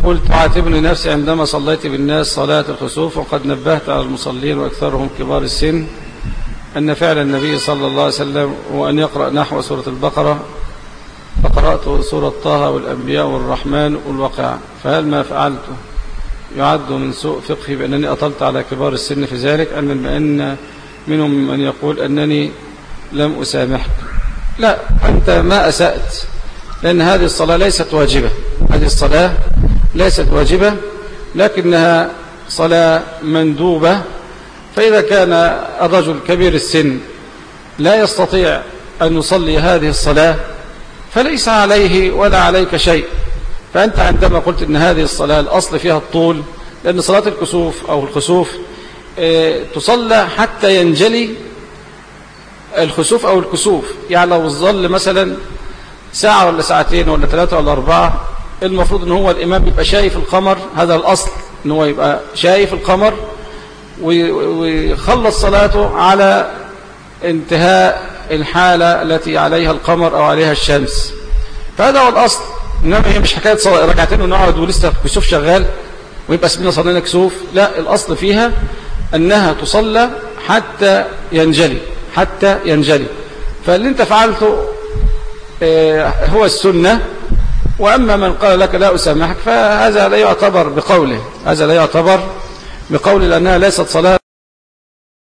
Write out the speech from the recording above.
يقول تعاتبني نفسي عندما صليت بالناس صلاة الخسوف وقد نبهت على المصلين وأكثرهم كبار السن أن فعل النبي صلى الله عليه وسلم هو أن يقرأ نحو سورة البقرة، فقرأت سورة طه والأنبياء والرحمن والواقعة، فهل ما فعلته يعد من سوء فقهي بأنني أطلت على كبار السن في ذلك، أن منهم من يقول أنني لم أسامحك؟ لا، أنت ما أسأت، لأن هذه الصلاة ليست واجبة، هذه الصلاة ليست واجبة لكنها صلاة مندوبة. فإذا كان الرجل كبير السن لا يستطيع أن يصلي هذه الصلاة فليس عليه ولا عليك شيء. فأنت عندما قلت أن هذه الصلاة الأصل فيها الطول، لأن صلاة الكسوف أو الخسوف تصلى حتى ينجلي الخسوف أو الكسوف. يعني لو ظل مثلا ساعة ولا ساعتين ولا 3 ولا 4، المفروض أن هو الإمام يبقى شايف القمر، هذا الأصل أن هو يبقى شايف القمر ويخلص صلاته على انتهاء الحالة التي عليها القمر أو عليها الشمس. فهذا هو الأصل. إنما هي مش حكاية ركعتين ونقعد ولسه كسوف شغال ويبقى اسمنا صلينا كسوف، لا، الأصل فيها أنها تصلى حتى ينجلي، حتى ينجلي. فاللي انت فعلته هو السنة. وأما من قال لك لا أسامحك فهذا لا يعتبر بقوله، هذا لا يعتبر بقوله، لأنها ليست صلاة